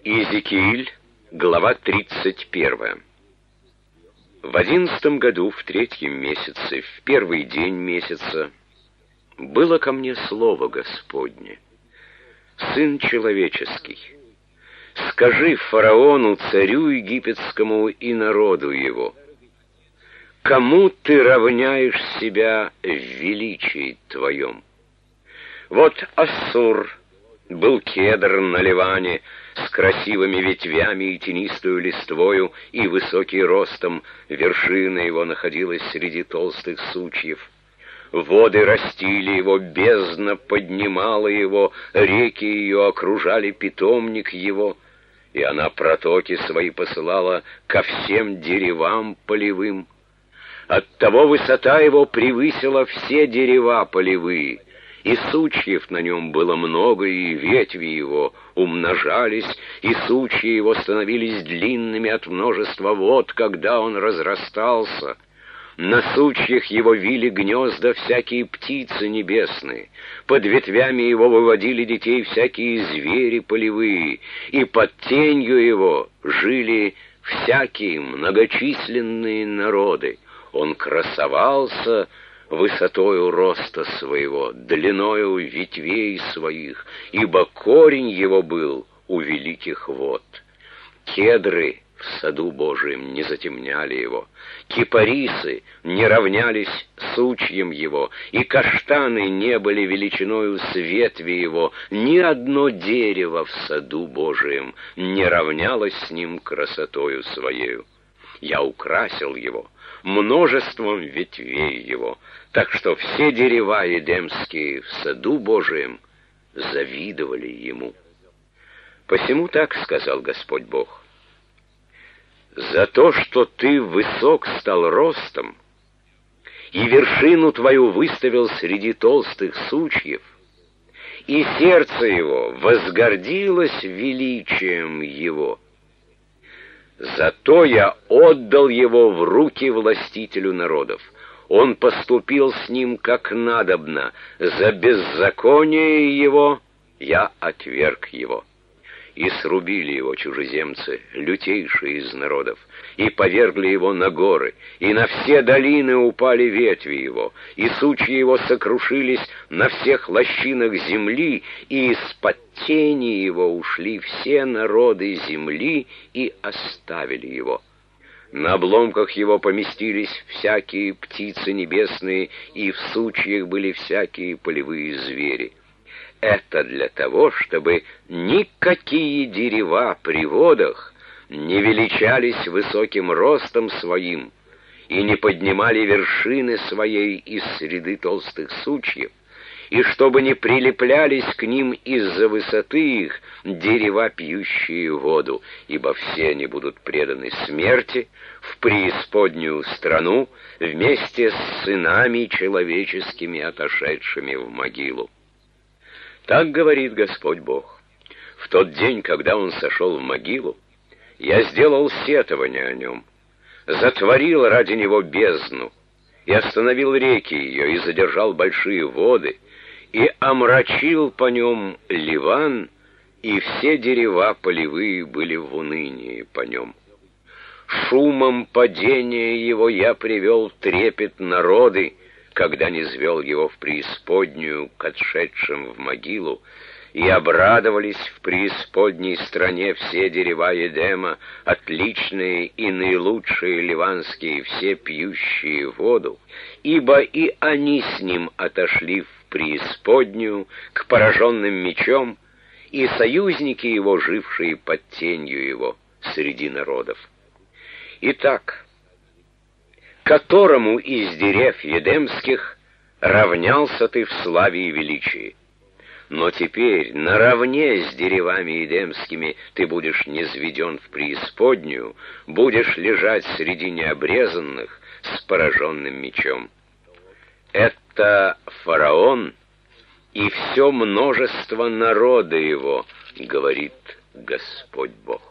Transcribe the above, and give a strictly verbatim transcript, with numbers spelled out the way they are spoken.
Иезекииль, глава тридцать первая. В одиннадцатом году, в третьем месяце, в первый день месяца, было ко мне слово Господне: «Сын человеческий, скажи фараону, царю египетскому и народу его, кому ты равняешь себя в величии твоем? Вот Ассур был кедр на Ливане, с красивыми ветвями и тенистою листвою, и высокий ростом, вершина его находилась среди толстых сучьев. Воды растили его, бездна поднимала его, реки ее окружали питомник его, и она протоки свои посылала ко всем деревам полевым. Оттого высота его превысила все дерева полевые, и сучьев на нем было много, и ветви его умножались, и сучья его становились длинными от множества вод, когда он разрастался. На сучьях его вили гнезда всякие птицы небесные, под ветвями его выводили детей всякие звери полевые, и под тенью его жили всякие многочисленные народы. Он красовался высотою роста своего, длиною ветвей своих, ибо корень его был у великих вод. Кедры в саду Божием не затемняли его, кипарисы не равнялись сучьям его, и каштаны не были величиною с ветви его, ни одно дерево в саду Божием не равнялось с ним красотою своею. Я украсил его множеством ветвей его, так что все дерева едемские в саду Божием завидовали ему. Посему так сказал Господь Бог: за то, что ты высок стал ростом, и вершину твою выставил среди толстых сучьев, и сердце его возгордилось величием его, зато я отдал его в руки властителю народов. Он поступил с ним как надобно, за беззаконие его я отверг его. И срубили его чужеземцы, лютейшие из народов, и повергли его на горы, и на все долины упали ветви его, и сучья его сокрушились на всех лощинах земли, и из-под тени его ушли все народы земли и оставили его. На обломках его поместились всякие птицы небесные, и в сучьях были всякие полевые звери. Это для того, чтобы никакие дерева при водах не величались высоким ростом своим и не поднимали вершины своей из среды толстых сучьев, и чтобы не прилеплялись к ним из-за высоты их дерева, пьющие воду, ибо все они будут преданы смерти в преисподнюю страну вместе с сынами человеческими, отошедшими в могилу. Так говорит Господь Бог: в тот день, когда он сошел в могилу, я сделал сетование о нем, затворил ради него бездну, и остановил реки ее, и задержал большие воды, и омрачил по нем Ливан, и все дерева полевые были в унынии по нем. Шумом падения его я привел в трепет народы, когда не звел его в преисподнюю к отшедшим в могилу, и обрадовались в преисподней стране все дерева Едема, отличные и наилучшие ливанские, все пьющие воду, ибо и они с ним отошли в преисподнюю к пораженным мечом, и союзники его, жившие под тенью его среди народов. Итак, которому из дерев едемских равнялся ты в славе и величии? Но теперь наравне с деревами едемскими ты будешь низведен в преисподнюю, будешь лежать среди необрезанных с пораженным мечом. Это фараон и все множество народа его, говорит Господь Бог.